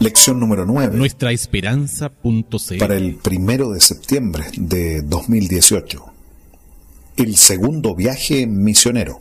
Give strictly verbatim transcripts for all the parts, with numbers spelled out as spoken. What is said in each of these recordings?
Lección número nueve. Nuestra Esperanza punto c l. Para el primero de septiembre de dos mil dieciocho. El segundo viaje misionero.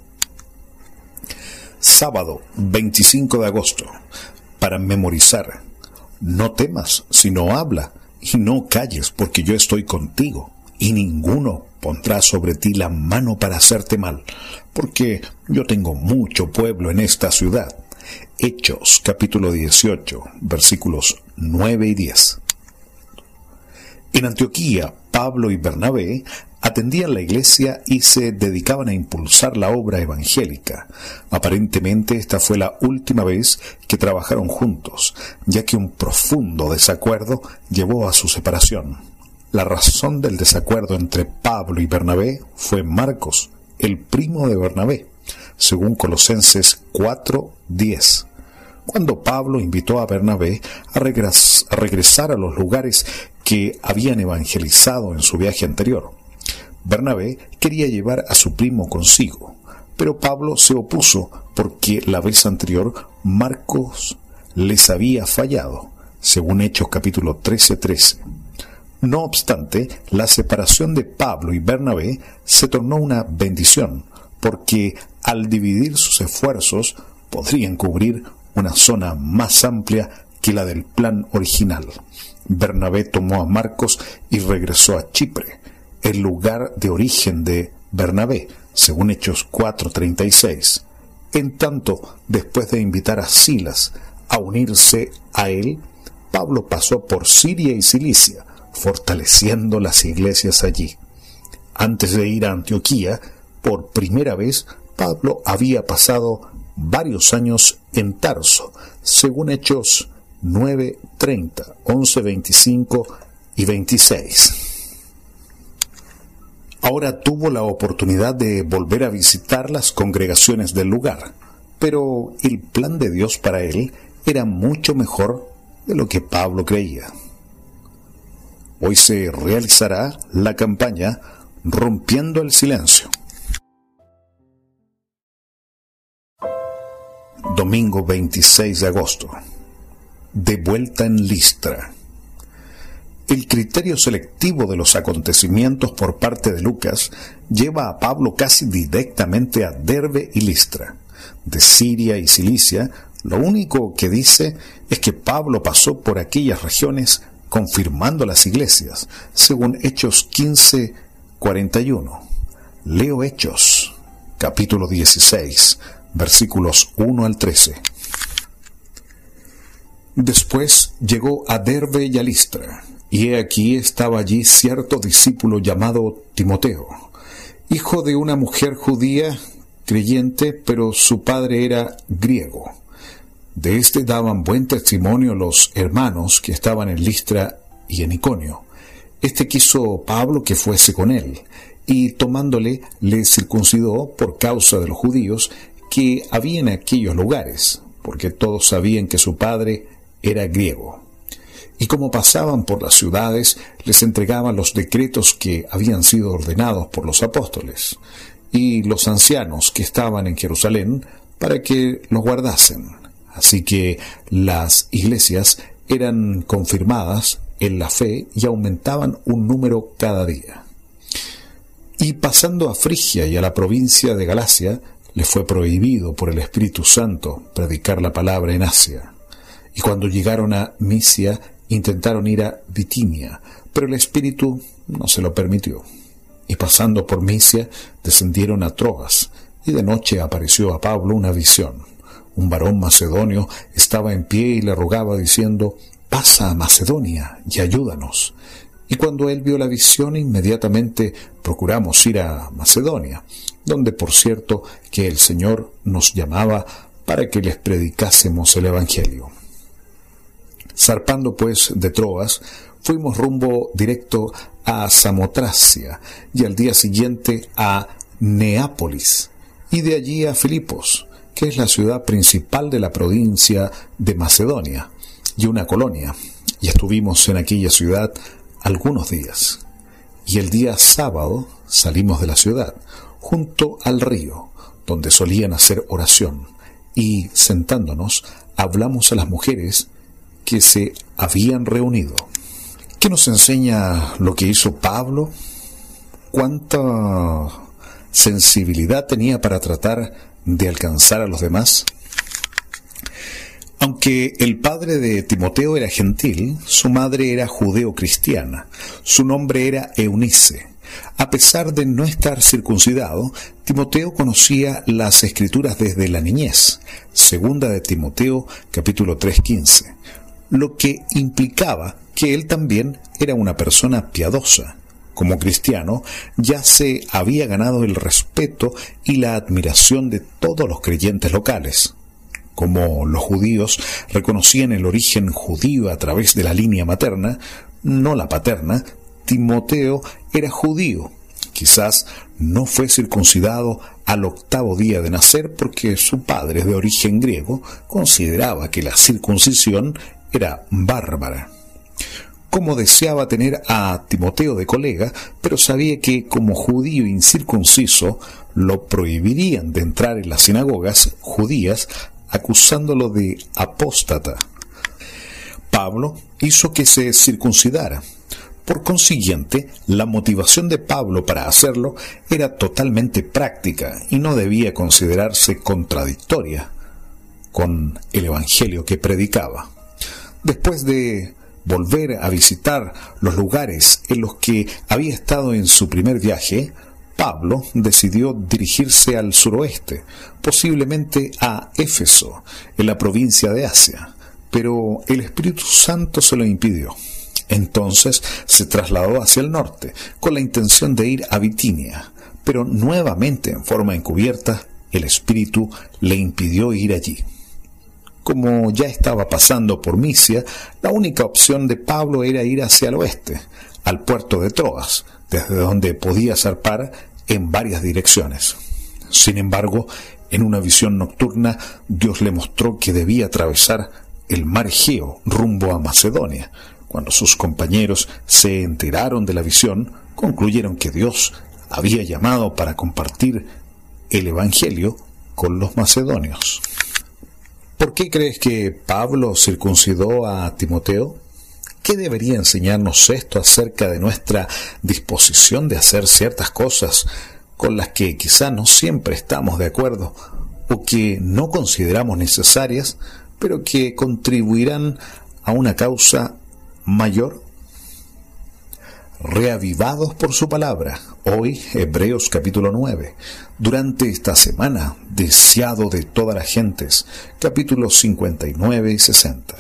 Sábado veinticinco de agosto. Para memorizar. No temas, sino habla, y no calles, porque yo estoy contigo, y ninguno pondrá sobre ti la mano para hacerte mal, porque yo tengo mucho pueblo en esta ciudad. Hechos, capítulo dieciocho, versículos nueve y diez. En Antioquía, Pablo y Bernabé atendían la iglesia y se dedicaban a impulsar la obra evangélica. Aparentemente esta fue la última vez que trabajaron juntos, ya que un profundo desacuerdo llevó a su separación. La razón del desacuerdo entre Pablo y Bernabé fue Marcos, el primo de Bernabé, según Colosenses cuatro diez. Cuando Pablo invitó a Bernabé a, regres- a regresar a los lugares que habían evangelizado en su viaje anterior, Bernabé quería llevar a su primo consigo, pero Pablo se opuso porque la vez anterior Marcos les había fallado, según Hechos capítulo trece trece. No obstante, la separación de Pablo y Bernabé se tornó una bendición, porque al dividir sus esfuerzos podrían cubrir una zona más amplia que la del plan original. Bernabé tomó a Marcos y regresó a Chipre, el lugar de origen de Bernabé, según Hechos cuatro treinta y seis. En tanto, después de invitar a Silas a unirse a él, Pablo pasó por Siria y Cilicia, fortaleciendo las iglesias allí. Antes de ir a Antioquía, por primera vez, Pablo había pasado varios años en Tarso, según Hechos nueve treinta, once veinticinco y veintiséis. Ahora tuvo la oportunidad de volver a visitar las congregaciones del lugar, pero el plan de Dios para él era mucho mejor de lo que Pablo creía. Hoy se realizará la campaña Rompiendo el Silencio. Domingo veintiséis de agosto. De vuelta en Listra. El criterio selectivo de los acontecimientos por parte de Lucas lleva a Pablo casi directamente a Derbe y Listra. De Siria y Cilicia, lo único que dice es que Pablo pasó por aquellas regiones confirmando las iglesias, según Hechos quince cuarenta y uno. Leo Hechos, capítulo dieciséis, versículos uno al trece. Después llegó a Derbe y a Listra, y he aquí estaba allí cierto discípulo llamado Timoteo, hijo de una mujer judía creyente, pero su padre era griego. De éste daban buen testimonio los hermanos que estaban en Listra y en Iconio. Este quiso Pablo que fuese con él, y tomándole le circuncidó por causa de los judíos que había en aquellos lugares, porque todos sabían que su padre era griego. Y como pasaban por las ciudades, les entregaban los decretos que habían sido ordenados por los apóstoles y los ancianos que estaban en Jerusalén para que los guardasen. Así que las iglesias eran confirmadas en la fe y aumentaban un número cada día. Y pasando a Frigia y a la provincia de Galacia, les fue prohibido por el Espíritu Santo predicar la palabra en Asia. Y cuando llegaron a Misia, intentaron ir a Bitinia, pero el Espíritu no se lo permitió. Y pasando por Misia, descendieron a Troas, y de noche apareció a Pablo una visión. Un varón macedonio estaba en pie y le rogaba diciendo: «Pasa a Macedonia y ayúdanos». Y cuando él vio la visión, inmediatamente procuramos ir a Macedonia, donde por cierto que el Señor nos llamaba para que les predicásemos el Evangelio. Zarpando pues de Troas, fuimos rumbo directo a Samotracia y al día siguiente a Neápolis y de allí a Filipos, que es la ciudad principal de la provincia de Macedonia y una colonia, y estuvimos en aquella ciudad algunos días. Y el día sábado salimos de la ciudad, junto al río, donde solían hacer oración, y sentándonos hablamos a las mujeres que se habían reunido. ¿Qué nos enseña lo que hizo Pablo? ¿Cuánta sensibilidad tenía para tratar de alcanzar a los demás? Aunque el padre de Timoteo era gentil, su madre era judeo-cristiana. Su nombre era Eunice. A pesar de no estar circuncidado, Timoteo conocía las Escrituras desde la niñez. Segunda de Timoteo, capítulo tres, quince. Lo que implicaba que él también era una persona piadosa. Como cristiano, ya se había ganado el respeto y la admiración de todos los creyentes locales. Como los judíos reconocían el origen judío a través de la línea materna, no la paterna, Timoteo era judío. Quizás no fue circuncidado al octavo día de nacer porque su padre, de origen griego, consideraba que la circuncisión era bárbara. Como deseaba tener a Timoteo de colega, pero sabía que como judío incircunciso lo prohibirían de entrar en las sinagogas judías, acusándolo de apóstata. Pablo hizo que se circuncidara. Por consiguiente, la motivación de Pablo para hacerlo era totalmente práctica y no debía considerarse contradictoria con el evangelio que predicaba. Después de volver a visitar los lugares en los que había estado en su primer viaje, Pablo decidió dirigirse al suroeste, posiblemente a Éfeso, en la provincia de Asia, pero el Espíritu Santo se lo impidió. Entonces se trasladó hacia el norte, con la intención de ir a Bitinia, pero nuevamente en forma encubierta, el Espíritu le impidió ir allí. Como ya estaba pasando por Misia, la única opción de Pablo era ir hacia el oeste, al puerto de Troas, desde donde podía zarpar en varias direcciones. Sin embargo, en una visión nocturna, Dios le mostró que debía atravesar el mar Egeo rumbo a Macedonia. Cuando sus compañeros se enteraron de la visión, concluyeron que Dios había llamado para compartir el Evangelio con los macedonios. ¿Por qué crees que Pablo circuncidó a Timoteo? ¿Qué debería enseñarnos esto acerca de nuestra disposición de hacer ciertas cosas con las que quizá no siempre estamos de acuerdo o que no consideramos necesarias, pero que contribuirán a una causa mayor? Reavivados por su palabra. Hoy, Hebreos capítulo nueve. Durante esta semana, deseado de todas las gentes. Capítulos cincuenta y nueve y sesenta.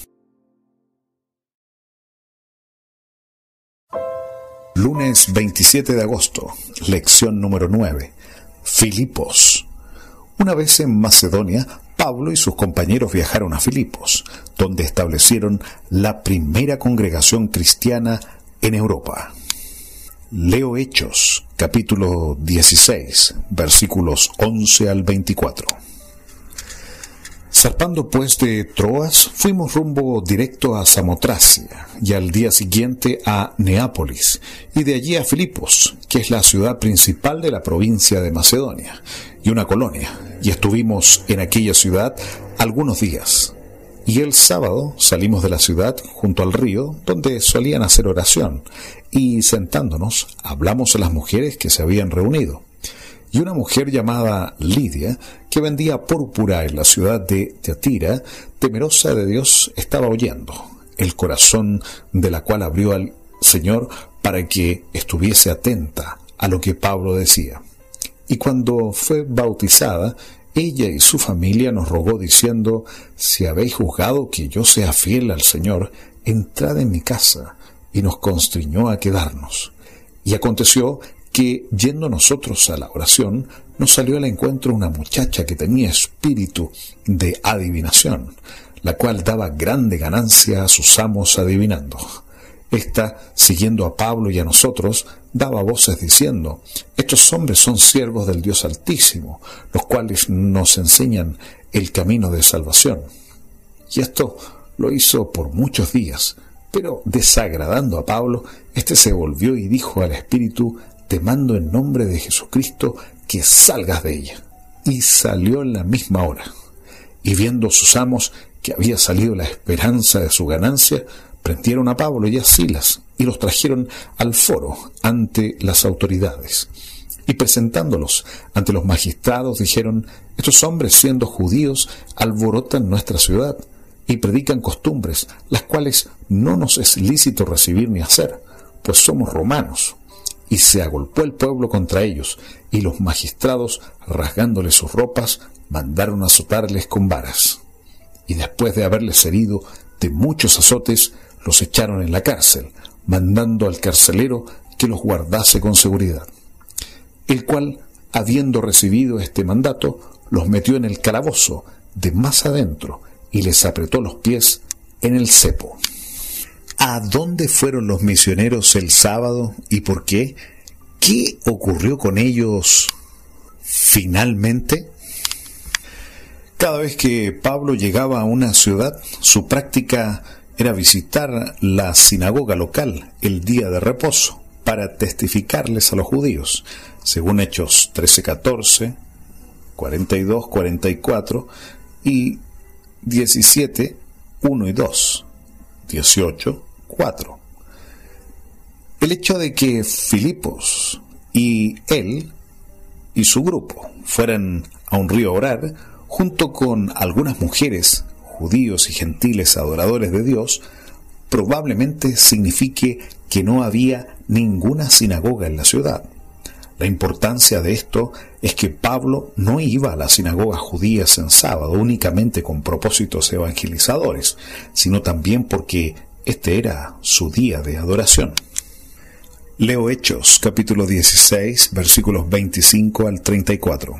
Lunes veintisiete de agosto. Lección número nueve. Filipos. Una vez en Macedonia, Pablo y sus compañeros viajaron a Filipos, donde establecieron la primera congregación cristiana en Europa. Leo Hechos, capítulo dieciséis, versículos once al veinticuatro. Zarpando pues de Troas, fuimos rumbo directo a Samotracia, y al día siguiente a Neápolis, y de allí a Filipos, que es la ciudad principal de la provincia de Macedonia, y una colonia, y estuvimos en aquella ciudad algunos días. Y el sábado salimos de la ciudad junto al río, donde solían hacer oración, y sentándonos hablamos a las mujeres que se habían reunido. Y una mujer llamada Lidia, que vendía púrpura en la ciudad de Tiatira, temerosa de Dios, estaba oyendo, el corazón de la cual abrió al Señor para que estuviese atenta a lo que Pablo decía. Y cuando fue bautizada, ella y su familia nos rogó diciendo: si habéis juzgado que yo sea fiel al Señor, entrad en mi casa, y nos constriñó a quedarnos. Y aconteció que, yendo nosotros a la oración, nos salió al encuentro una muchacha que tenía espíritu de adivinación, la cual daba grande ganancia a sus amos adivinando. Esta, siguiendo a Pablo y a nosotros, daba voces diciendo: estos hombres son siervos del Dios Altísimo, los cuales nos enseñan el camino de salvación. Y esto lo hizo por muchos días, pero desagradando a Pablo, éste se volvió y dijo al espíritu: te mando en nombre de Jesucristo que salgas de ella. Y salió en la misma hora. Y viendo sus amos que había salido la esperanza de su ganancia, prendieron a Pablo y a Silas y los trajeron al foro ante las autoridades. Y presentándolos ante los magistrados dijeron: estos hombres, siendo judíos, alborotan nuestra ciudad y predican costumbres, las cuales no nos es lícito recibir ni hacer, pues somos romanos. Y se agolpó el pueblo contra ellos, y los magistrados, rasgándoles sus ropas, mandaron azotarles con varas. Y después de haberles herido de muchos azotes, los echaron en la cárcel, mandando al carcelero que los guardase con seguridad. El cual, habiendo recibido este mandato, los metió en el calabozo de más adentro y les apretó los pies en el cepo. ¿A dónde fueron los misioneros el sábado y por qué? ¿Qué ocurrió con ellos finalmente? Cada vez que Pablo llegaba a una ciudad, su práctica era visitar la sinagoga local el día de reposo para testificarles a los judíos, según Hechos trece catorce, cuarenta y dos cuarenta y cuatro y diecisiete uno y dos, dieciocho cuatro. El hecho de que Filipos y él y su grupo fueran a un río a orar, junto con algunas mujeres, judíos y gentiles adoradores de Dios, probablemente signifique que no había ninguna sinagoga en la ciudad. La importancia de esto es que Pablo no iba a las sinagogas judías en sábado únicamente con propósitos evangelizadores, sino también porque este era su día de adoración. Leo Hechos, capítulo dieciséis, versículos veinticinco al treinta y cuatro.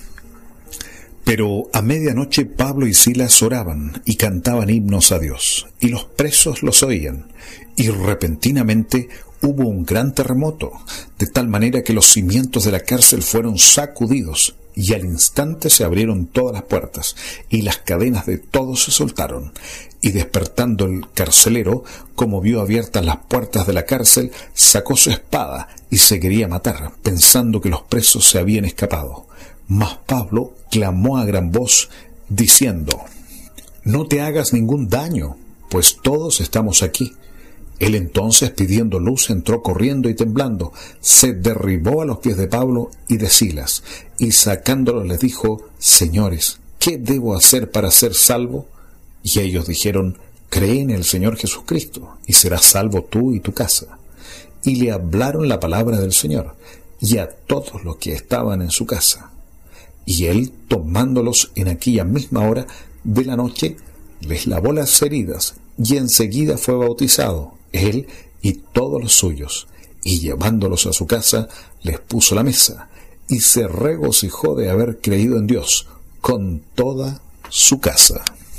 Pero a medianoche Pablo y Silas oraban y cantaban himnos a Dios, y los presos los oían, y repentinamente hubo un gran terremoto, de tal manera que los cimientos de la cárcel fueron sacudidos, y al instante se abrieron todas las puertas, y las cadenas de todos se soltaron. Y despertando el carcelero, como vio abiertas las puertas de la cárcel, sacó su espada y se quería matar, pensando que los presos se habían escapado. Mas Pablo clamó a gran voz, diciendo: no te hagas ningún daño, pues todos estamos aquí. Él entonces, pidiendo luz, entró corriendo y temblando, se derribó a los pies de Pablo y de Silas, y sacándolos les dijo: señores, ¿qué debo hacer para ser salvo? Y ellos dijeron: cree en el Señor Jesucristo, y serás salvo tú y tu casa. Y le hablaron la palabra del Señor, y a todos los que estaban en su casa. Y él, tomándolos en aquella misma hora de la noche, les lavó las heridas, y enseguida fue bautizado, él y todos los suyos, y llevándolos a su casa, les puso la mesa, y se regocijó de haber creído en Dios con toda su casa.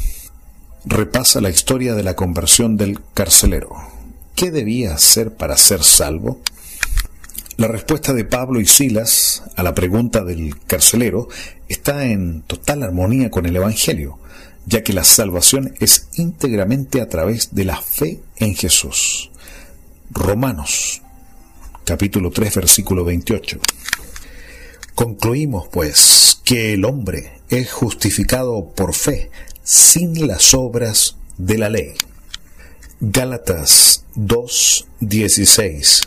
Repasa la historia de la conversión del carcelero. ¿Qué debía hacer para ser salvo? La respuesta de Pablo y Silas a la pregunta del carcelero está en total armonía con el Evangelio, ya que la salvación es íntegramente a través de la fe en Jesús. Romanos, capítulo tres, versículo veintiocho. Concluimos, pues, que el hombre es justificado por fe, sin las obras de la ley. Gálatas dos, dieciséis.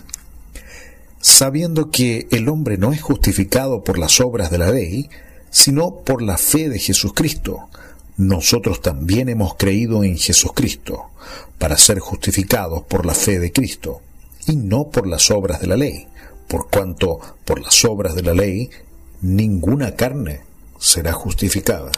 Sabiendo que el hombre no es justificado por las obras de la ley, sino por la fe de Jesucristo, nosotros también hemos creído en Jesucristo, para ser justificados por la fe de Cristo, y no por las obras de la ley, por cuanto por las obras de la ley ninguna carne será justificada.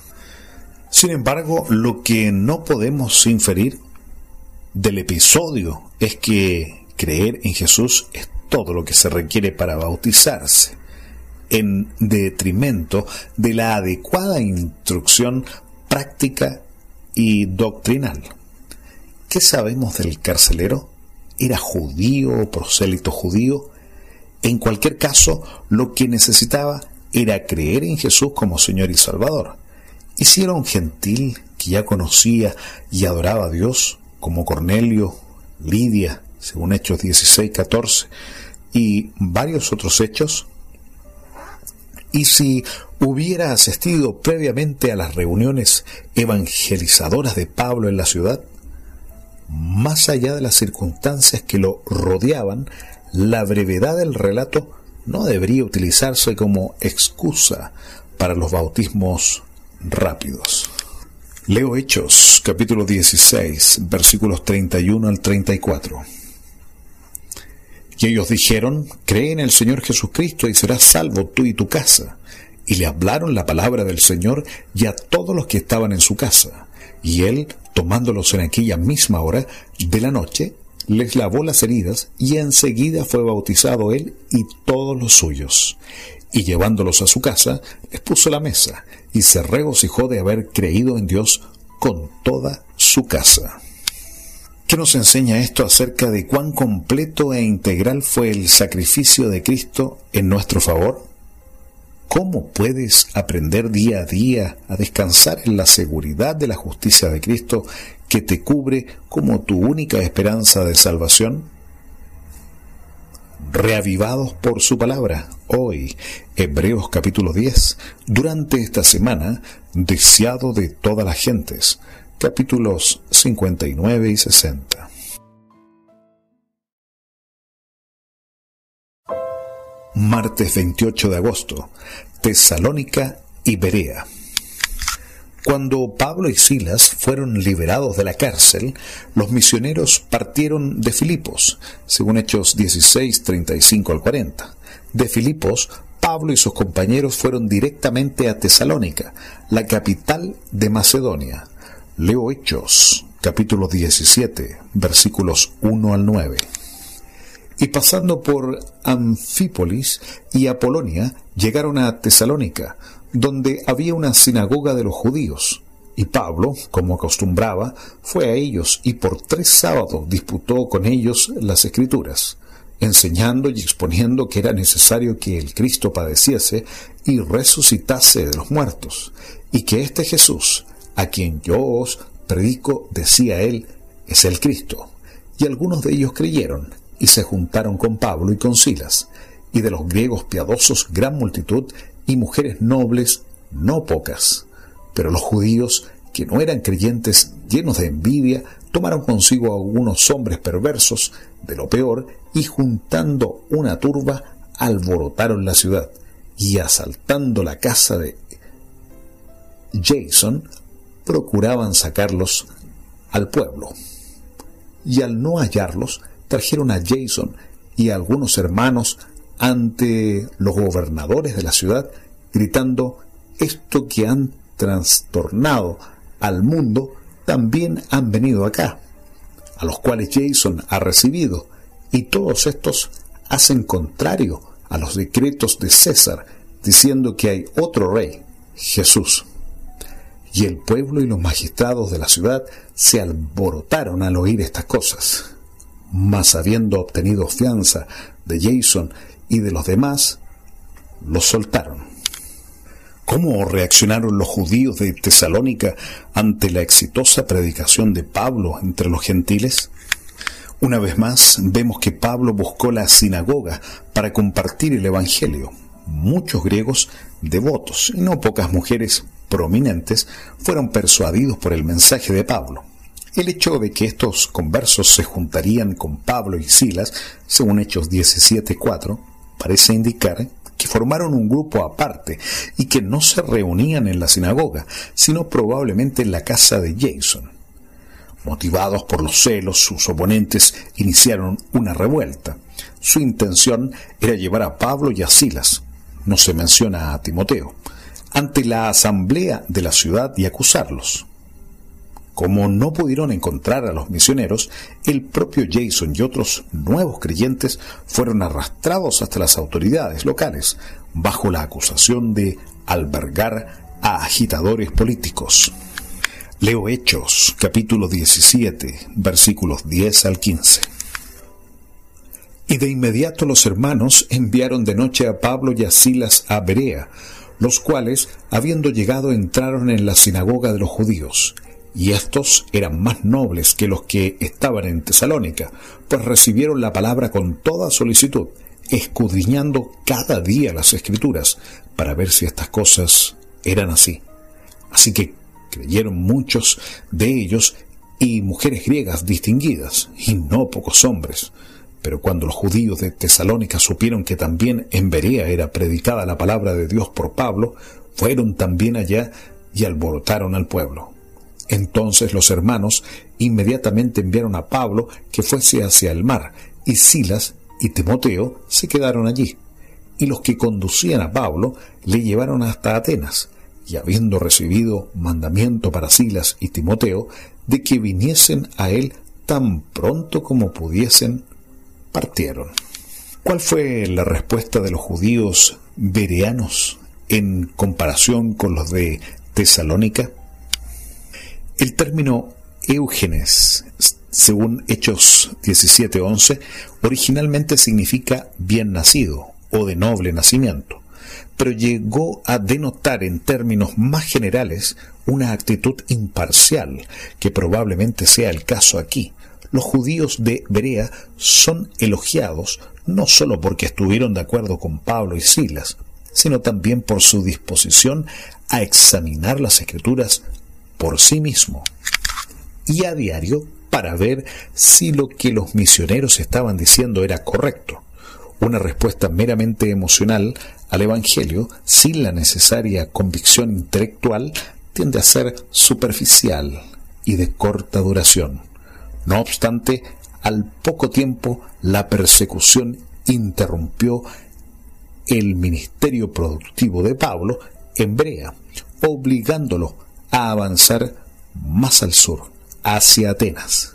Sin embargo, lo que no podemos inferir del episodio es que creer en Jesús es todo lo que se requiere para bautizarse, en detrimento de la adecuada instrucción práctica y doctrinal. ¿Qué sabemos del carcelero? ¿Era judío o prosélito judío? En cualquier caso, lo que necesitaba era creer en Jesús como Señor y Salvador. Y si era un gentil que ya conocía y adoraba a Dios, como Cornelio, Lidia, según Hechos dieciséis catorce, y varios otros hechos, Y si hubiera asistido previamente a las reuniones evangelizadoras de Pablo en la ciudad, más allá de las circunstancias que lo rodeaban, la brevedad del relato no debería utilizarse como excusa para los bautismos rápidos. Leo Hechos, capítulo dieciséis, versículos treinta y uno al treinta y cuatro. Y ellos dijeron: cree en el Señor Jesucristo y serás salvo tú y tu casa. Y le hablaron la palabra del Señor y a todos los que estaban en su casa. Y él, tomándolos en aquella misma hora de la noche, les lavó las heridas, y enseguida fue bautizado él y todos los suyos. Y llevándolos a su casa, les puso la mesa, y se regocijó de haber creído en Dios con toda su casa. ¿Qué nos enseña esto acerca de cuán completo e integral fue el sacrificio de Cristo en nuestro favor? ¿Cómo puedes aprender día a día a descansar en la seguridad de la justicia de Cristo que te cubre como tu única esperanza de salvación? Reavivados por su palabra, hoy, Hebreos capítulo diez, durante esta semana, deseado de todas las gentes, capítulos cincuenta y nueve y sesenta. Martes veintiocho de agosto, Tesalónica y Berea. Cuando Pablo y Silas fueron liberados de la cárcel, los misioneros partieron de Filipos, según Hechos dieciséis, treinta y cinco al cuarenta. De Filipos, Pablo y sus compañeros fueron directamente a Tesalónica, la capital de Macedonia. Leo Hechos, capítulo diecisiete, versículos uno al nueve. Y pasando por Anfípolis y Apolonia, llegaron a Tesalónica, donde había una sinagoga de los judíos. Y Pablo, como acostumbraba, fue a ellos y por tres sábados disputó con ellos las Escrituras, enseñando y exponiendo que era necesario que el Cristo padeciese y resucitase de los muertos, y que este Jesús, a quien yo os predico, decía él, es el Cristo. Y algunos de ellos creyeron, y se juntaron con Pablo y con Silas, y de los griegos piadosos gran multitud, y mujeres nobles no pocas. Pero los judíos, que no eran creyentes, llenos de envidia, tomaron consigo a algunos hombres perversos, de lo peor, y juntando una turba, alborotaron la ciudad, y asaltando la casa de Jason, procuraban sacarlos al pueblo. Y al no hallarlos, trajeron a Jason y a algunos hermanos ante los gobernadores de la ciudad, gritando: esto que han trastornado al mundo, también han venido acá, a los cuales Jason ha recibido, y todos estos hacen contrario a los decretos de César, diciendo que hay otro rey, Jesús. Y el pueblo y los magistrados de la ciudad se alborotaron al oír estas cosas. Mas habiendo obtenido fianza de Jason y de los demás, los soltaron. ¿Cómo reaccionaron los judíos de Tesalónica ante la exitosa predicación de Pablo entre los gentiles? Una vez más, vemos que Pablo buscó la sinagoga para compartir el evangelio. Muchos griegos devotos y no pocas mujeres prominentes fueron persuadidos por el mensaje de Pablo. El hecho de que estos conversos se juntarían con Pablo y Silas, según Hechos diecisiete cuatro, parece indicar que formaron un grupo aparte y que no se reunían en la sinagoga, sino probablemente en la casa de Jason. Motivados por los celos, sus oponentes iniciaron una revuelta. Su intención era llevar a Pablo y a Silas, no se menciona a Timoteo, ante la asamblea de la ciudad y acusarlos. Como no pudieron encontrar a los misioneros, el propio Jason y otros nuevos creyentes fueron arrastrados hasta las autoridades locales, bajo la acusación de albergar a agitadores políticos. Leo Hechos, capítulo diecisiete, versículos diez al quince. Y de inmediato los hermanos enviaron de noche a Pablo y a Silas a Berea, los cuales, habiendo llegado, entraron en la sinagoga de los judíos. Y estos eran más nobles que los que estaban en Tesalónica, pues recibieron la palabra con toda solicitud, escudriñando cada día las Escrituras para ver si estas cosas eran así. Así que creyeron muchos de ellos y mujeres griegas distinguidas, y no pocos hombres. Pero cuando los judíos de Tesalónica supieron que también en Berea era predicada la palabra de Dios por Pablo, fueron también allá y alborotaron al pueblo. Entonces los hermanos inmediatamente enviaron a Pablo que fuese hacia el mar, y Silas y Timoteo se quedaron allí. Y los que conducían a Pablo le llevaron hasta Atenas, y habiendo recibido mandamiento para Silas y Timoteo de que viniesen a él tan pronto como pudiesen, partieron. ¿Cuál fue la respuesta de los judíos bereanos en comparación con los de Tesalónica? El término Eugenes, según Hechos diecisiete once, originalmente significa bien nacido o de noble nacimiento, pero llegó a denotar en términos más generales una actitud imparcial, que probablemente sea el caso aquí. Los judíos de Berea son elogiados no solo porque estuvieron de acuerdo con Pablo y Silas, sino también por su disposición a examinar las Escrituras por sí mismo y a diario para ver si lo que los misioneros estaban diciendo era correcto. Una respuesta meramente emocional al Evangelio, sin la necesaria convicción intelectual, tiende a ser superficial y de corta duración. No obstante, al poco tiempo la persecución interrumpió el ministerio productivo de Pablo en Berea, obligándolo a avanzar más al sur, hacia Atenas.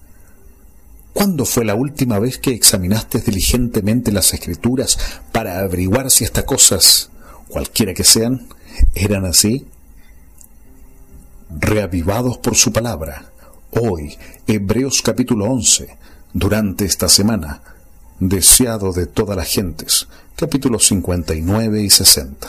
¿Cuándo fue la última vez que examinaste diligentemente las Escrituras para averiguar si estas cosas, cualquiera que sean, eran así? Reavivados por su palabra, hoy, Hebreos capítulo once, durante esta semana, deseado de todas las gentes, capítulos cincuenta y nueve y sesenta.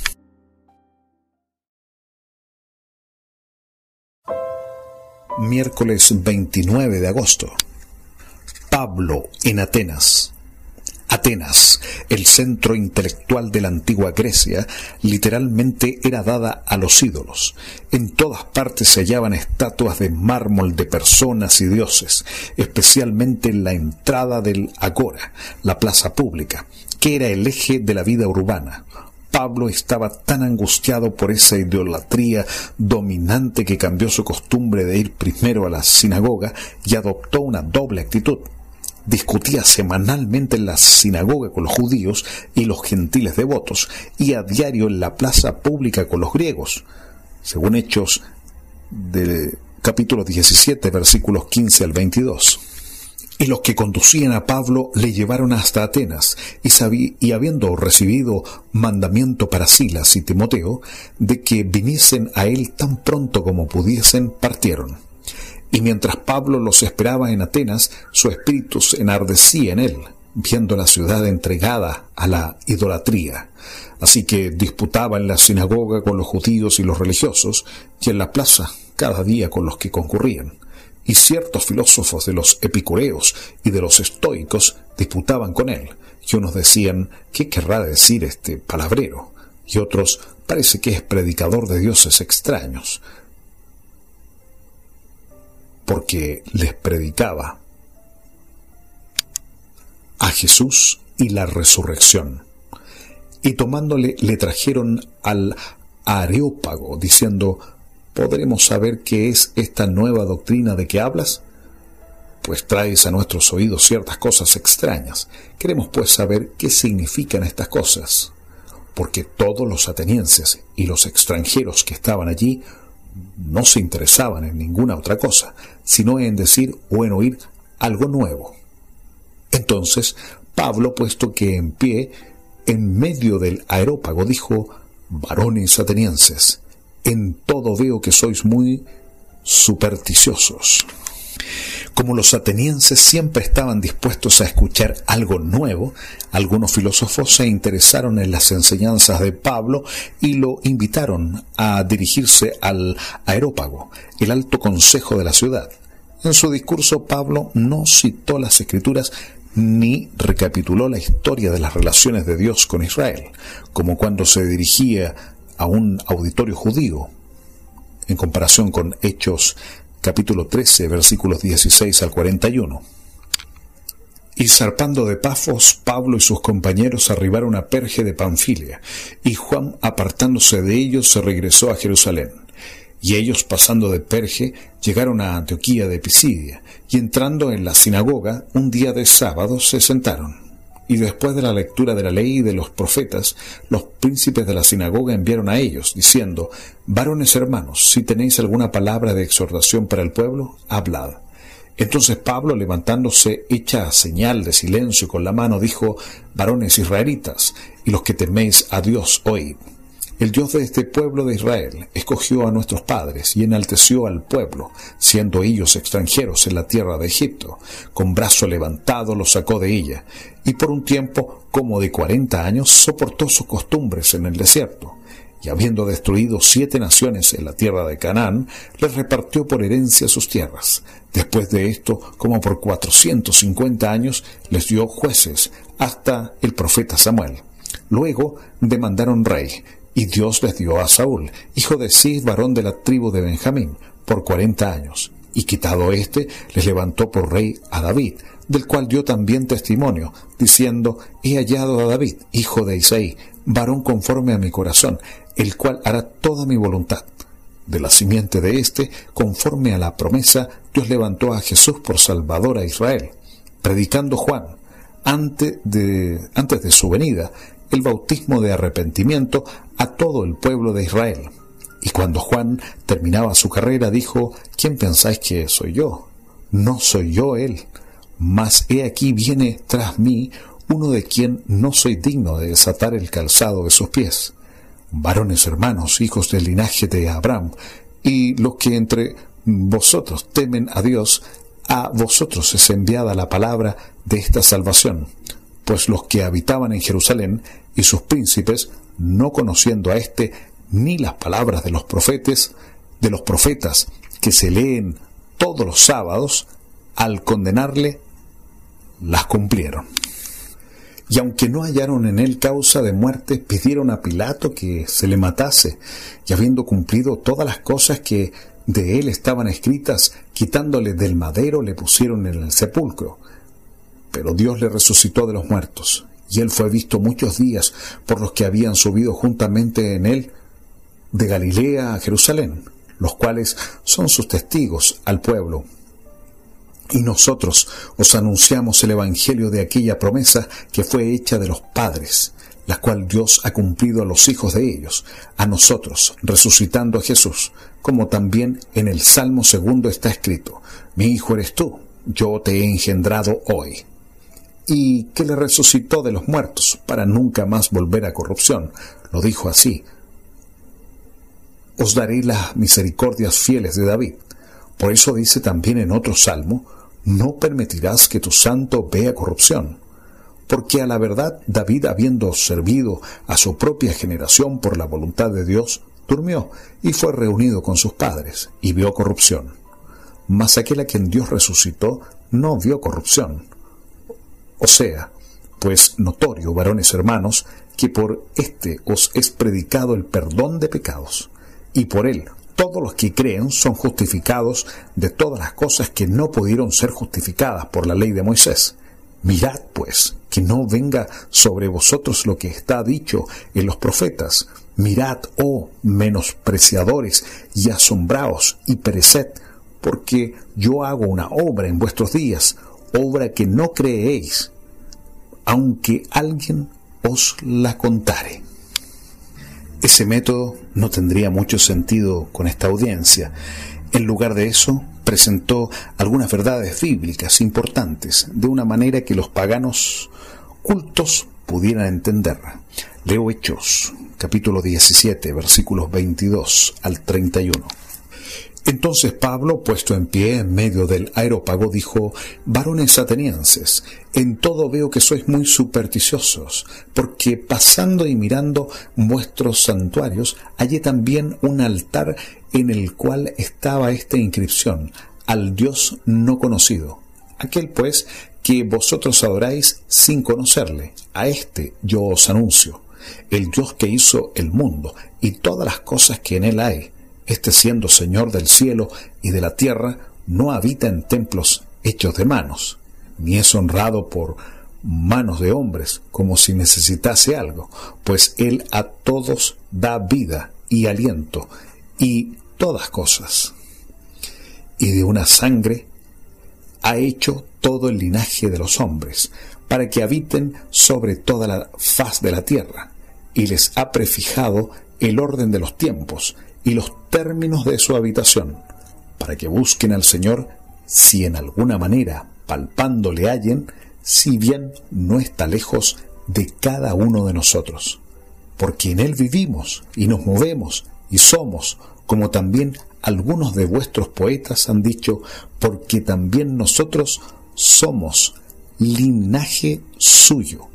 Miércoles veintinueve de agosto. Pablo en Atenas. Atenas, el centro intelectual de la antigua Grecia, literalmente era dada a los ídolos. En todas partes se hallaban estatuas de mármol de personas y dioses, especialmente en la entrada del Agora, la plaza pública, que era el eje de la vida urbana. Pablo estaba tan angustiado por esa idolatría dominante que cambió su costumbre de ir primero a la sinagoga y adoptó una doble actitud. Discutía semanalmente en la sinagoga con los judíos y los gentiles devotos, y a diario en la plaza pública con los griegos, según Hechos del capítulo diecisiete, versículos quince al veintidós. Y los que conducían a Pablo le llevaron hasta Atenas, y, sabí, y habiendo recibido mandamiento para Silas y Timoteo, de que viniesen a él tan pronto como pudiesen, partieron. Y mientras Pablo los esperaba en Atenas, su espíritu se enardecía en él, viendo la ciudad entregada a la idolatría. Así que disputaba en la sinagoga con los judíos y los religiosos, y en la plaza cada día con los que concurrían. Y ciertos filósofos de los epicureos y de los estoicos disputaban con él, y unos decían, ¿qué querrá decir este palabrero? Y otros, parece que es predicador de dioses extraños, porque les predicaba a Jesús y la resurrección. Y tomándole le trajeron al Areópago, diciendo, ¿podremos saber qué es esta nueva doctrina de que hablas? Pues traes a nuestros oídos ciertas cosas extrañas. Queremos pues saber qué significan estas cosas, porque todos los atenienses y los extranjeros que estaban allí no se interesaban en ninguna otra cosa, sino en decir o en oír algo nuevo. Entonces Pablo, puesto que en pie, en medio del Areópago, dijo, varones atenienses, en todo veo que sois muy supersticiosos. Como los atenienses siempre estaban dispuestos a escuchar algo nuevo, algunos filósofos se interesaron en las enseñanzas de Pablo y lo invitaron a dirigirse al Areópago, el alto consejo de la ciudad. En su discurso Pablo no citó las Escrituras, ni recapituló la historia de las relaciones de Dios con Israel, como cuando se dirigía a un auditorio judío, en comparación con Hechos capítulo trece, versículos dieciséis al cuarenta y uno. Y zarpando de Pafos, Pablo y sus compañeros arribaron a Perge de Panfilia, y Juan, apartándose de ellos, se regresó a Jerusalén. Y ellos, pasando de Perge, llegaron a Antioquía de Pisidia, y entrando en la sinagoga, un día de sábado se sentaron. Y después de la lectura de la ley y de los profetas, los príncipes de la sinagoga enviaron a ellos, diciendo: Varones hermanos, si tenéis alguna palabra de exhortación para el pueblo, hablad. Entonces Pablo, levantándose, hecha señal de silencio con la mano, dijo: Varones israelitas, y los que teméis a Dios, oíd. El Dios de este pueblo de Israel escogió a nuestros padres y enalteció al pueblo, siendo ellos extranjeros en la tierra de Egipto. Con brazo levantado los sacó de ella, y por un tiempo, como de cuarenta años, soportó sus costumbres en el desierto. Y habiendo destruido siete naciones en la tierra de Canaán, les repartió por herencia sus tierras. Después de esto, como por cuatrocientos cincuenta años, les dio jueces hasta el profeta Samuel. Luego demandaron rey, y Dios les dio a Saúl, hijo de Cis, varón de la tribu de Benjamín, por cuarenta años. Y quitado éste, les levantó por rey a David, del cual dio también testimonio, diciendo: He hallado a David, hijo de Isaí, varón conforme a mi corazón, el cual hará toda mi voluntad. De la simiente de éste, conforme a la promesa, Dios levantó a Jesús por Salvador a Israel, predicando Juan, antes de, antes de su venida, el bautismo de arrepentimiento a todo el pueblo de Israel. Y cuando Juan terminaba su carrera, dijo: ¿Quién pensáis que soy yo? No soy yo él, mas he aquí viene tras mí uno de quien no soy digno de desatar el calzado de sus pies. Varones hermanos, hijos del linaje de Abraham, y los que entre vosotros temen a Dios, a vosotros es enviada la palabra de esta salvación. Pues los que habitaban en Jerusalén y sus príncipes, no conociendo a éste ni las palabras de los profetas, de los profetas que se leen todos los sábados, al condenarle, las cumplieron. Y aunque no hallaron en él causa de muerte, pidieron a Pilato que se le matase, y habiendo cumplido todas las cosas que de él estaban escritas, quitándole del madero, le pusieron en el sepulcro. Pero Dios le resucitó de los muertos, y él fue visto muchos días por los que habían subido juntamente en él de Galilea a Jerusalén, los cuales son sus testigos al pueblo. Y nosotros os anunciamos el evangelio de aquella promesa que fue hecha de los padres, la cual Dios ha cumplido a los hijos de ellos, a nosotros, resucitando a Jesús, como también en el Salmo segundo está escrito: Mi hijo eres tú, yo te he engendrado hoy. Y que le resucitó de los muertos, para nunca más volver a corrupción. Lo dijo así: Os daré las misericordias fieles de David. Por eso dice también en otro salmo: No permitirás que tu santo vea corrupción. Porque a la verdad David, habiendo servido a su propia generación por la voluntad de Dios, durmió y fue reunido con sus padres, y vio corrupción. Mas aquel a quien Dios resucitó no vio corrupción. O sea, pues notorio, varones hermanos, que por éste os es predicado el perdón de pecados, y por él todos los que creen son justificados de todas las cosas que no pudieron ser justificadas por la ley de Moisés. Mirad, pues, que no venga sobre vosotros lo que está dicho en los profetas. Mirad, oh menospreciadores, y asombraos, y pereced, porque yo hago una obra en vuestros días, obra que no creéis, aunque alguien os la contare. Ese método no tendría mucho sentido con esta audiencia. En lugar de eso, presentó algunas verdades bíblicas importantes de una manera que los paganos cultos pudieran entender. Leo Hechos, capítulo diecisiete, versículos veintidós al treinta y uno. Entonces Pablo, puesto en pie en medio del areópago, dijo: Varones atenienses, en todo veo que sois muy supersticiosos, porque pasando y mirando vuestros santuarios, hallé también un altar en el cual estaba esta inscripción: al Dios no conocido. Aquel pues que vosotros adoráis sin conocerle. A este yo os anuncio, el Dios que hizo el mundo y todas las cosas que en él hay. Este, siendo Señor del cielo y de la tierra, no habita en templos hechos de manos, ni es honrado por manos de hombres como si necesitase algo, pues él a todos da vida y aliento y todas cosas. Y de una sangre ha hecho todo el linaje de los hombres, para que habiten sobre toda la faz de la tierra, y les ha prefijado el orden de los tiempos y los términos de su habitación, para que busquen al Señor, si en alguna manera palpando le hallen, si bien no está lejos de cada uno de nosotros, porque en él vivimos y nos movemos y somos, como también algunos de vuestros poetas han dicho, porque también nosotros somos linaje suyo.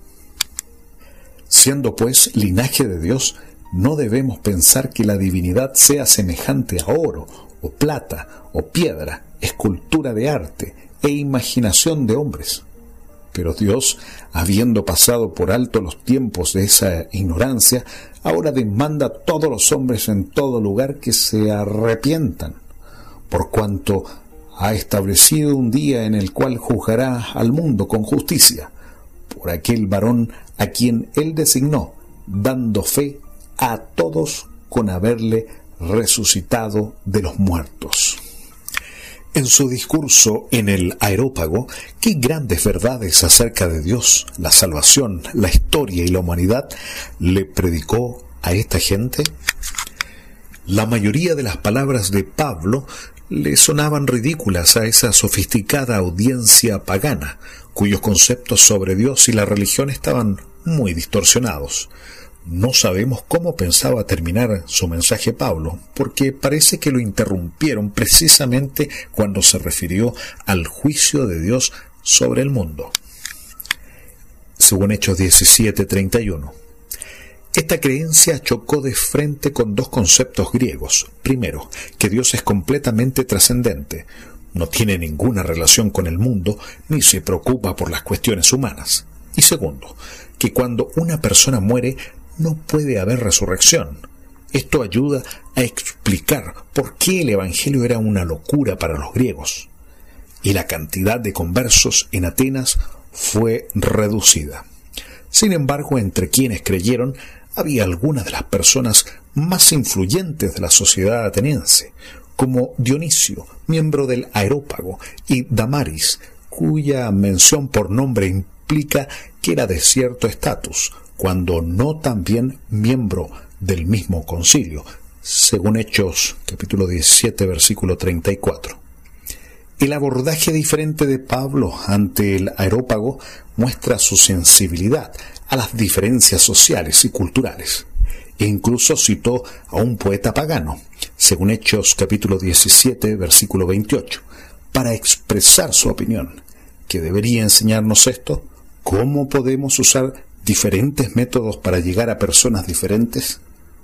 Siendo pues linaje de Dios, no debemos pensar que la divinidad sea semejante a oro, o plata, o piedra, escultura de arte e imaginación de hombres. Pero Dios, habiendo pasado por alto los tiempos de esa ignorancia, ahora demanda a todos los hombres en todo lugar que se arrepientan, por cuanto ha establecido un día en el cual juzgará al mundo con justicia, por aquel varón a quien él designó, dando fe a todos con haberle resucitado de los muertos. En su discurso en el Areópago, qué grandes verdades acerca de Dios, la salvación, la historia y la humanidad le predicó a esta gente. La mayoría de las palabras de Pablo le sonaban ridículas a esa sofisticada audiencia pagana, cuyos conceptos sobre Dios y la religión estaban muy distorsionados. No sabemos cómo pensaba terminar su mensaje Pablo, porque parece que lo interrumpieron precisamente cuando se refirió al juicio de Dios sobre el mundo. Según Hechos diecisiete treinta y uno. Esta creencia chocó de frente con dos conceptos griegos. Primero, que Dios es completamente trascendente, no tiene ninguna relación con el mundo, ni se preocupa por las cuestiones humanas. Y segundo, que cuando una persona muere, no puede haber resurrección. Esto ayuda a explicar por qué el Evangelio era una locura para los griegos, y la cantidad de conversos en Atenas fue reducida. Sin embargo, entre quienes creyeron, había algunas de las personas más influyentes de la sociedad ateniense, como Dionisio, miembro del Areópago, y Damaris, cuya mención por nombre implica que era de cierto estatus, cuando no también miembro del mismo concilio, según Hechos capítulo diecisiete, versículo treinta y cuatro. El abordaje diferente de Pablo ante el Areópago muestra su sensibilidad a las diferencias sociales y culturales, e incluso citó a un poeta pagano, según Hechos capítulo diecisiete, versículo veintiocho, para expresar su opinión. ¿Qué debería enseñarnos esto? ¿Cómo podemos usar diferentes métodos para llegar a personas diferentes?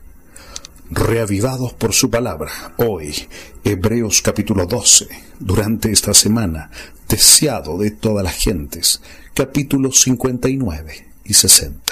Reavivados por su palabra, hoy, Hebreos capítulo doce, durante esta semana, deseado de todas las gentes, capítulos cincuenta y nueve y sesenta.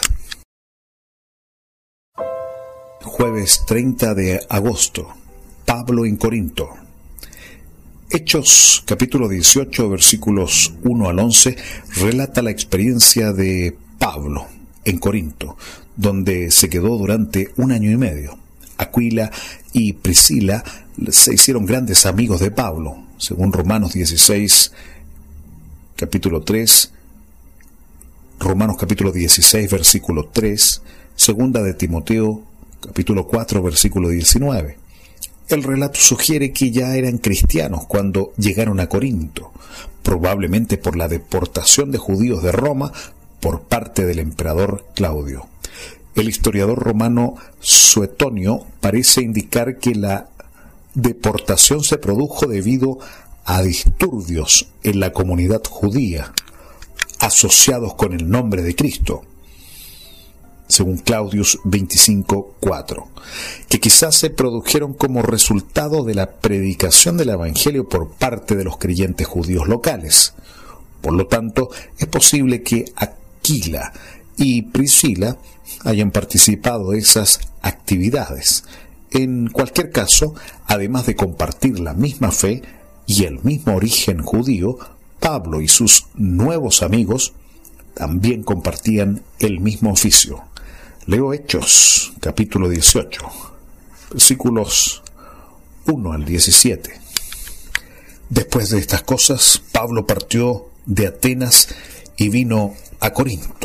Jueves treinta de agosto, Pablo en Corinto. Hechos capítulo dieciocho, versículos uno al once, relata la experiencia de Pablo en Corinto, donde se quedó durante un año y medio. Aquila y Priscila se hicieron grandes amigos de Pablo, según Romanos dieciséis, capítulo tres, Romanos capítulo dieciséis, versículo tres, segunda de Timoteo, capítulo cuatro, versículo diecinueve. El relato sugiere que ya eran cristianos cuando llegaron a Corinto, probablemente por la deportación de judíos de Roma por parte del emperador Claudio. El historiador romano Suetonio parece indicar que la deportación se produjo debido a disturbios en la comunidad judía asociados con el nombre de Cristo, según Claudius veinticinco cuatro, que quizás se produjeron como resultado de la predicación del Evangelio por parte de los creyentes judíos locales. Por lo tanto, es posible que Aquila y Priscila hayan participado de esas actividades. En cualquier caso, además de compartir la misma fe y el mismo origen judío, Pablo y sus nuevos amigos también compartían el mismo oficio. Leo Hechos, capítulo dieciocho, versículos uno al diecisiete. Después de estas cosas, Pablo partió de Atenas y vino a Corinto,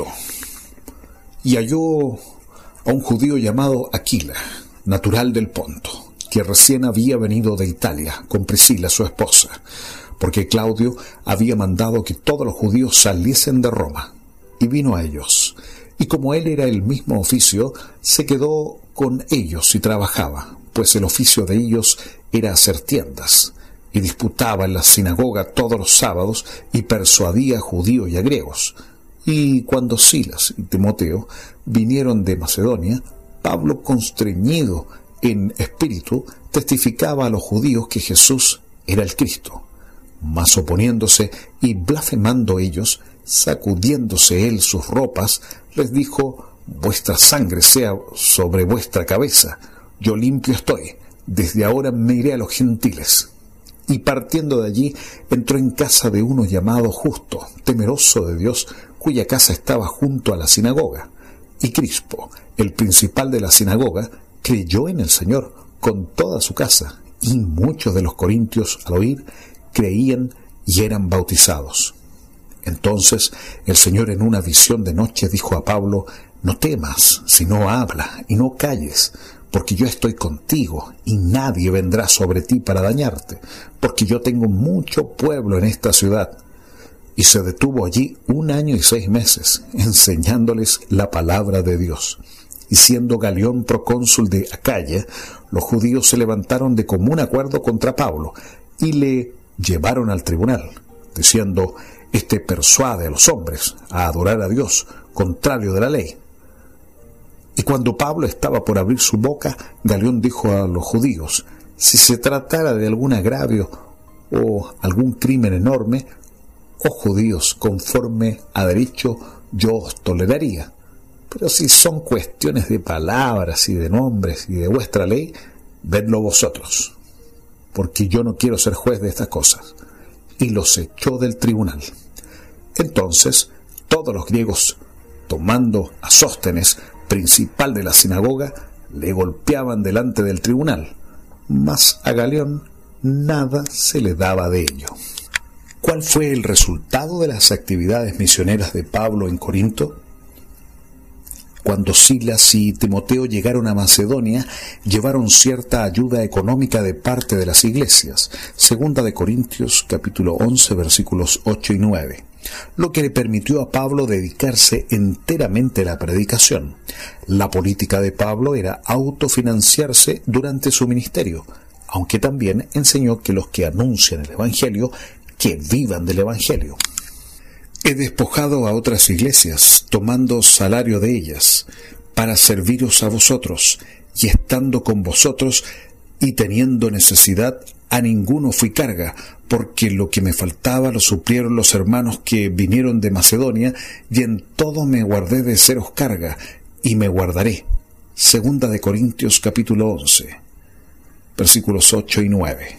y halló a un judío llamado Aquila, natural del Ponto, que recién había venido de Italia con Priscila, su esposa, porque Claudio había mandado que todos los judíos saliesen de Roma, y vino a ellos. Y como él era el mismo oficio, se quedó con ellos y trabajaba, pues el oficio de ellos era hacer tiendas, y disputaba en la sinagoga todos los sábados y persuadía a judíos y a griegos. Y cuando Silas y Timoteo vinieron de Macedonia, Pablo, constreñido en espíritu, testificaba a los judíos que Jesús era el Cristo. Mas oponiéndose y blasfemando ellos, sacudiéndose él sus ropas, les dijo: vuestra sangre sea sobre vuestra cabeza, yo limpio estoy, desde ahora me iré a los gentiles. Y partiendo de allí, entró en casa de uno llamado Justo, temeroso de Dios, cuya casa estaba junto a la sinagoga. Y Crispo, el principal de la sinagoga, creyó en el Señor con toda su casa, y muchos de los corintios, al oír, creían y eran bautizados. Entonces el Señor, en una visión de noche, dijo a Pablo: no temas, sino habla y no calles, porque yo estoy contigo, y nadie vendrá sobre ti para dañarte, porque yo tengo mucho pueblo en esta ciudad. Y se detuvo allí un año y seis meses, enseñándoles la palabra de Dios. Y siendo Galión procónsul de Acaya, los judíos se levantaron de común acuerdo contra Pablo, y le llevaron al tribunal, diciendo: este persuade a los hombres a adorar a Dios, contrario de la ley. Y cuando Pablo estaba por abrir su boca, Galión dijo a los judíos: si se tratara de algún agravio o algún crimen enorme, oh judíos, conforme a derecho yo os toleraría. Pero si son cuestiones de palabras y de nombres y de vuestra ley, vedlo vosotros, porque yo no quiero ser juez de estas cosas. Y los echó del tribunal. Entonces todos los griegos, tomando a Sóstenes, principal de la sinagoga, le golpeaban delante del tribunal, mas a Galión nada se le daba de ello. ¿Cuál fue el resultado de las actividades misioneras de Pablo en Corinto? Cuando Silas y Timoteo llegaron a Macedonia, llevaron cierta ayuda económica de parte de las iglesias. Segunda de Corintios, capítulo once, versículos ocho y nueve. Lo que le permitió a Pablo dedicarse enteramente a la predicación. La política de Pablo era autofinanciarse durante su ministerio, aunque también enseñó que los que anuncian el Evangelio, que vivan del Evangelio. He despojado a otras iglesias, tomando salario de ellas, para serviros a vosotros, y estando con vosotros, y teniendo necesidad, a ninguno fui carga, porque lo que me faltaba lo suplieron los hermanos que vinieron de Macedonia, y en todo me guardé de seros carga, y me guardaré. Segunda de Corintios capítulo once, versículos ocho y nueve.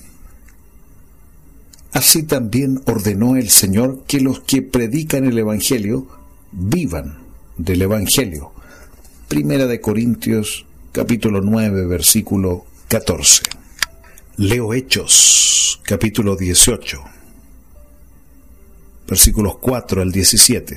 Así también ordenó el Señor que los que predican el Evangelio vivan del Evangelio. Primera de Corintios capítulo nueve, versículo catorce. Leo Hechos capítulo dieciocho, versículos cuatro al diecisiete.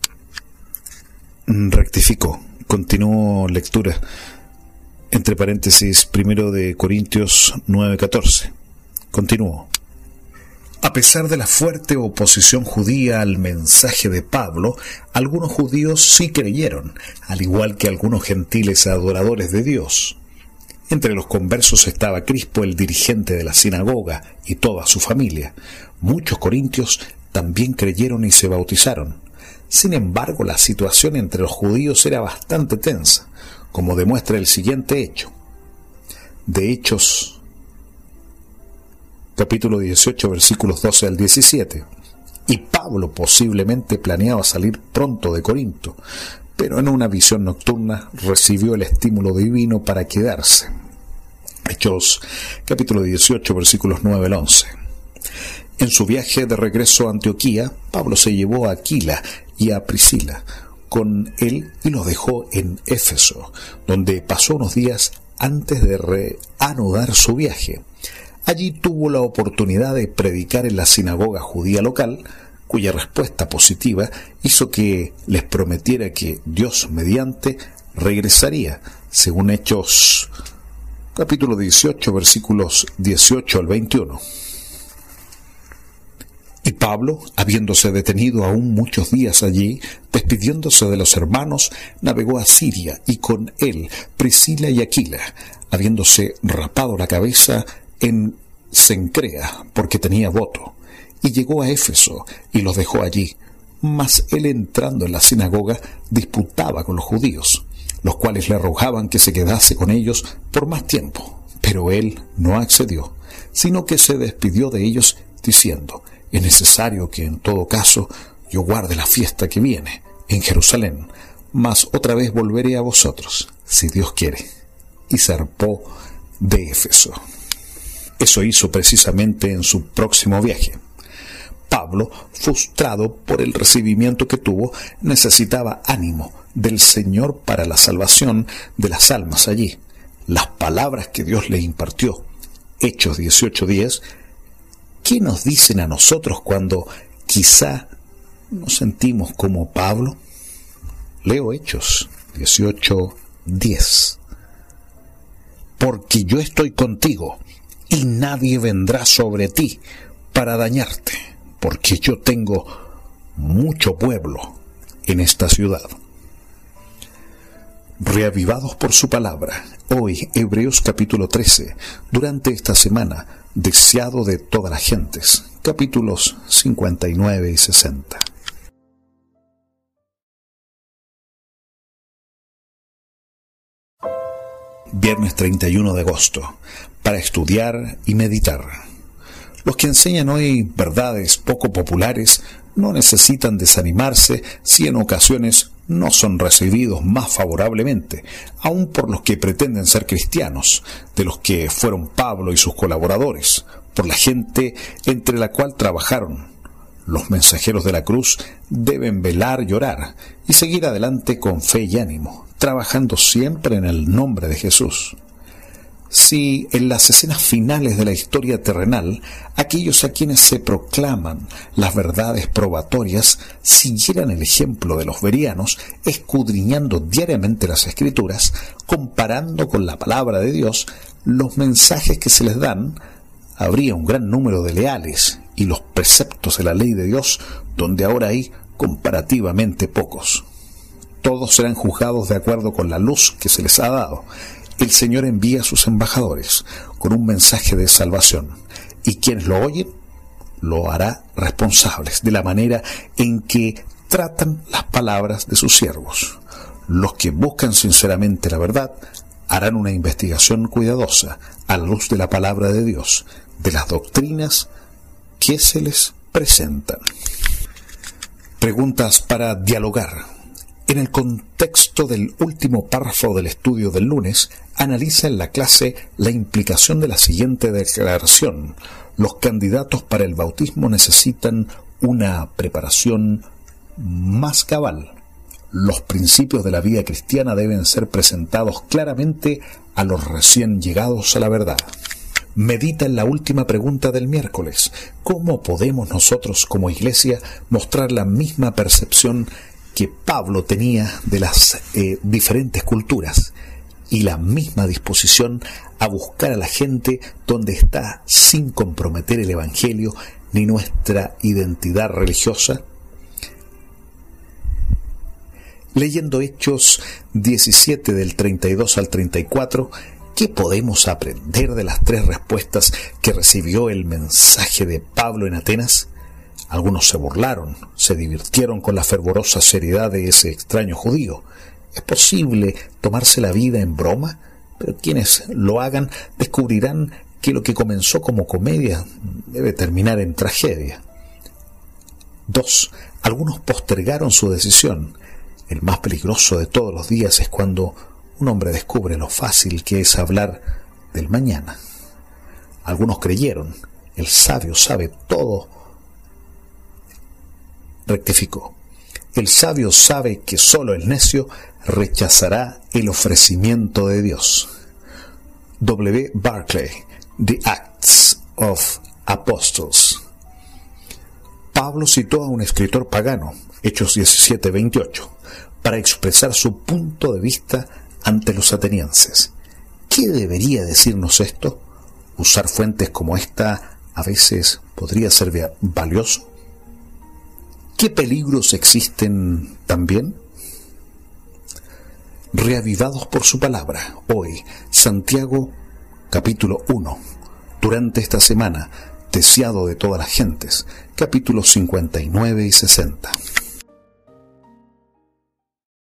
Rectifico, continúo lectura. Entre paréntesis, primero de Corintios nueve, catorce. Continúo. A pesar de la fuerte oposición judía al mensaje de Pablo, algunos judíos sí creyeron, al igual que algunos gentiles adoradores de Dios. Entre los conversos estaba Crispo, el dirigente de la sinagoga, y toda su familia. Muchos corintios también creyeron y se bautizaron. Sin embargo, la situación entre los judíos era bastante tensa, como demuestra el siguiente hecho. De Hechos capítulo dieciocho, versículos doce al diecisiete. y Pablo posiblemente planeaba salir pronto de Corinto, pero en una visión nocturna recibió el estímulo divino para quedarse. Hechos capítulo dieciocho, versículos nueve al once. En su viaje de regreso a Antioquía, Pablo se llevó a Aquila y a Priscila con él y los dejó en Éfeso, donde pasó unos días antes de reanudar su viaje. Allí tuvo la oportunidad de predicar en la sinagoga judía local, cuya respuesta positiva hizo que les prometiera que Dios mediante regresaría, según Hechos capítulo dieciocho, versículos dieciocho al veintiuno. Y Pablo, habiéndose detenido aún muchos días allí, despidiéndose de los hermanos, navegó a Siria, y con él Priscila y Aquila, habiéndose rapado la cabeza en Cencrea, porque tenía voto, y llegó a Éfeso, y los dejó allí. Mas él, entrando en la sinagoga, disputaba con los judíos, los cuales le rogaban que se quedase con ellos por más tiempo. Pero él no accedió, sino que se despidió de ellos, diciendo: es necesario que en todo caso yo guarde la fiesta que viene en Jerusalén, mas otra vez volveré a vosotros, si Dios quiere. Y zarpó de Éfeso. Eso hizo precisamente en su próximo viaje. Pablo, frustrado por el recibimiento que tuvo, necesitaba ánimo del Señor para la salvación de las almas allí. Las palabras que Dios le impartió, Hechos dieciocho diez, ¿qué nos dicen a nosotros cuando quizá nos sentimos como Pablo? Leo Hechos dieciocho diez. Porque yo estoy contigo, y nadie vendrá sobre ti para dañarte, porque yo tengo mucho pueblo en esta ciudad. Reavivados por su palabra, hoy Hebreos capítulo trece, durante esta semana, deseado de todas las gentes, capítulos cincuenta y nueve y sesenta. Viernes treinta y uno de agosto, para estudiar y meditar. Los que enseñan hoy verdades poco populares no necesitan desanimarse si en ocasiones no son recibidos más favorablemente, aun por los que pretenden ser cristianos, de los que fueron Pablo y sus colaboradores, por la gente entre la cual trabajaron. Los mensajeros de la cruz deben velar y orar, y seguir adelante con fe y ánimo, trabajando siempre en el nombre de Jesús. Si en las escenas finales de la historia terrenal, aquellos a quienes se proclaman las verdades probatorias siguieran el ejemplo de los bereanos, escudriñando diariamente las Escrituras, comparando con la palabra de Dios los mensajes que se les dan, habría un gran número de leales y los preceptos de la ley de Dios, donde ahora hay comparativamente pocos. Todos serán juzgados de acuerdo con la luz que se les ha dado. El Señor envía a sus embajadores con un mensaje de salvación, y quienes lo oyen lo hará responsables de la manera en que tratan las palabras de sus siervos. Los que buscan sinceramente la verdad harán una investigación cuidadosa a la luz de la palabra de Dios, de las doctrinas que se les presentan. Preguntas para dialogar. En el contexto del último párrafo del estudio del lunes, analiza en la clase la implicación de la siguiente declaración: los candidatos para el bautismo necesitan una preparación más cabal. Los principios de la vida cristiana deben ser presentados claramente a los recién llegados a la verdad. Medita en la última pregunta del miércoles: ¿cómo podemos nosotros como iglesia mostrar la misma percepción que Pablo tenía de las eh, diferentes culturas y la misma disposición a buscar a la gente donde está, sin comprometer el Evangelio ni nuestra identidad religiosa? Leyendo Hechos diecisiete del treinta y dos al treinta y cuatro, ¿qué podemos aprender de las tres respuestas que recibió el mensaje de Pablo en Atenas? Algunos se burlaron, se divirtieron con la fervorosa seriedad de ese extraño judío. ¿Es posible tomarse la vida en broma? Pero quienes lo hagan descubrirán que lo que comenzó como comedia debe terminar en tragedia. Dos, algunos postergaron su decisión. El más peligroso de todos los días es cuando un hombre descubre lo fácil que es hablar del mañana. Algunos creyeron, el sabio sabe todo. Rectificó. El sabio sabe que solo el necio rechazará el ofrecimiento de Dios. W. Barclay, The Acts of Apostles. Pablo citó a un escritor pagano, Hechos diecisiete veintiocho, para expresar su punto de vista ante los atenienses. ¿Qué debería decirnos esto? ¿Usar fuentes como esta a veces podría ser valioso? ¿Qué peligros existen también? Reavivados por su palabra, hoy, Santiago capítulo uno, durante esta semana, deseado de todas las gentes, capítulos cincuenta y nueve y sesenta.